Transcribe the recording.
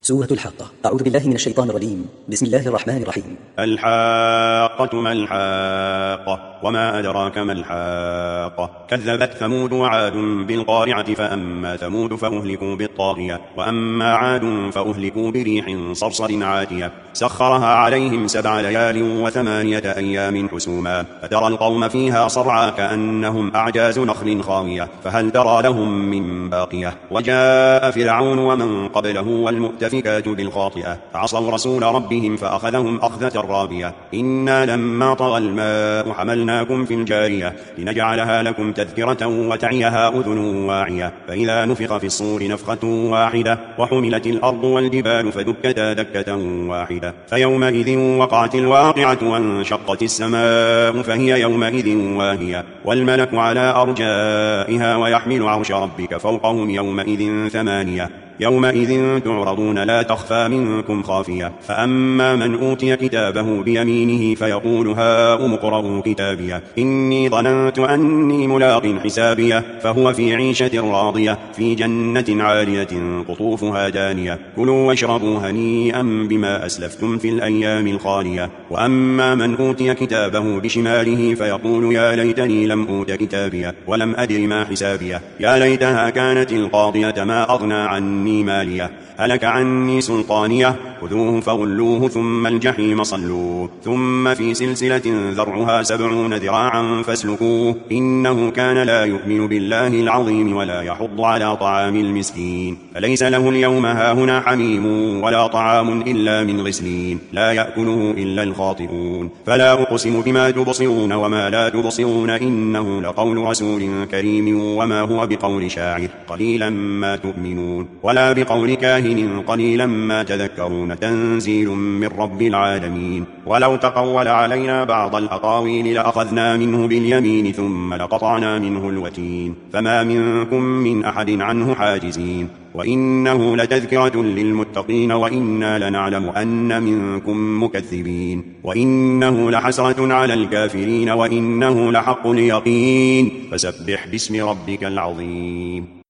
سورة الحاقة. أعوذ بالله من الشيطان الرجيم. بسم الله الرحمن الرحيم. الحاقة ما الحاقة وما أدراك ما الحاقة كذبت ثمود وعاد بالقارعة فأما ثمود فأهلكوا بالطاغية وأما عاد فأهلكوا بريح صرصر عاتية سخرها عليهم 7 ليال و8 أيام حسوما فترى القوم فيها صرعى كأنهم أعجاز نخل خاوية فهل ترى لهم من باقية وجاء فرعون ومن قبله والمؤتفكات بالخاطئة فعصوا رسول ربهم فأخذهم أخذة رابية إنا لما طغى الماء حملناكم في الجارية لنجعلها لكم تذكرة وتعيها أذن واعية فإذا نفخ في الصور نفخة واحدة وحملت الأرض والجبال فدكتا دكة واحدة فيومئذ وقعت الواقعة وانشقت السماء فهي يومئذ واهية والملك على أرجائها ويحمل عرش ربك فوقهم يومئذ 8 يومئذ تعرضون لا تخفى منكم خافية فأما من أوتي كتابه بيمينه فيقول هاؤم اقرءوا كتابيه إني ظننت أني ملاق حسابيه فهو في عيشة راضية في جنة عالية قطوفها دانية كلوا واشربوا هنيئا بما أسلفتم في الأيام الخالية وأما من أوتي كتابه بشماله فيقول يا ليتني لم أوت كتابيه ولم أدر ما حسابيه يا ليتها كانت القاضية ما أغنى عني مالية هلك عني سلطانية خذوه فغلوه ثم الجحيم صلوه ثم في سلسلة ذرعها 70 ذراعا فاسلكوه إنه كان لا يؤمن بالله العظيم ولا يحض على طعام المسكين فليس له اليوم هاهنا حميم ولا طعام إلا من غسلين لا يأكله إلا الخاطئون فلا أقسم بما تبصرون وما لا تبصرون إنه لقول رسول كريم وما هو بقول شاعر قليلا ما تؤمنون ولا بقول كاهن قليلا ما تذكرون تنزيل من رب العالمين ولو تقول علينا بعض الأقاويل لأخذنا منه باليمين ثم لقطعنا منه الوتين فما منكم من أحد عنه حاجزين وإنه لتذكرة للمتقين وإنا لنعلم أن منكم مكذبين وإنه لحسرة على الكافرين وإنه لحق اليقين فسبح باسم ربك العظيم.